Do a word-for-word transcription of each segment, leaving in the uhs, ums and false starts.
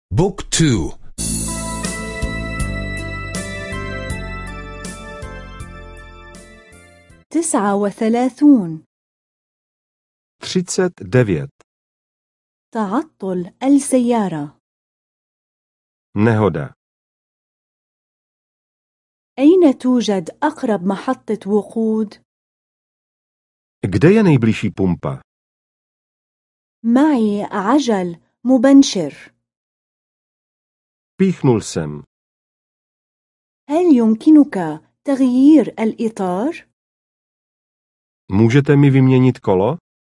بوك تو. تسعة وثلاثون. třicet devět. تعطل السيارة. Nehoda. أين توجد أقرب محطة وقود؟ Kde je nejbližší pumpa? معي عجل مبنشر. Píchnul jsem. هل يمكنك تغيير الإطار؟ Můžete mi vyměnit kolo?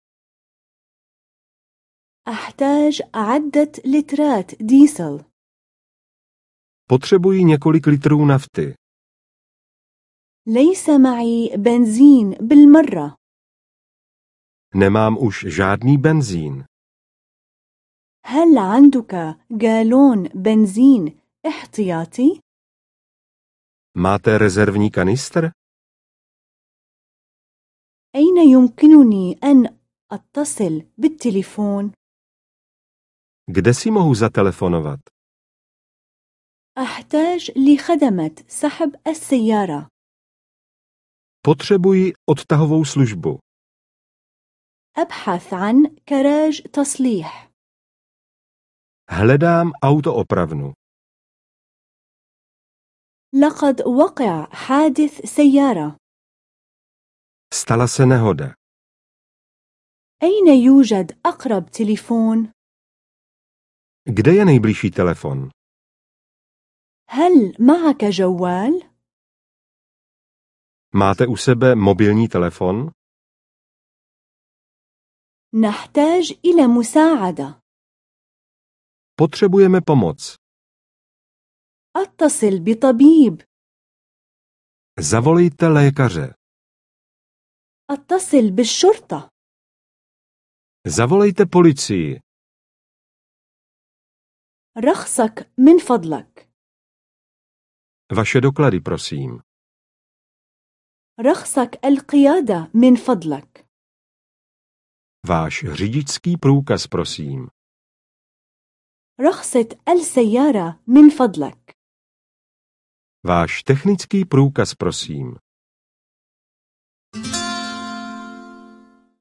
أحتاج عدة لترات ديزل. Potřebuji několik litrů nafty. ليس معي بنزين بالمرة. Nemám už žádný benzín. هل عندك جالون بنزين احتياطي؟ Máte rezervní kanistr? أين يمكنني أن أتصل بالتليفون؟ Kde si mohu zatelefonovat? أحتاج لخدمة سحب السيارة. Potřebuji odtahovou službu. أبحث عن كراج تصليح. Hledám autoopravnu. لقد وقع حادث سيارة. Stala se nehoda. أين يوجد أقرب تليفون؟ Kde je nejbližší telefon? هل معك جوال؟ Máte u sebe mobilní telefon? نحتاج إلى مساعدة. Potřebujeme pomoc. أتصل بطبيب. Zavolejte lékaře. أتصل بالشرطة. Zavolejte policii. رخصك من فضلك. Vaše doklady, prosím. رخصك القيادة من فضلك. Váš řidičský průkaz, prosím. رخصة السيارة من فضلك. Váš technický průkaz, prosím.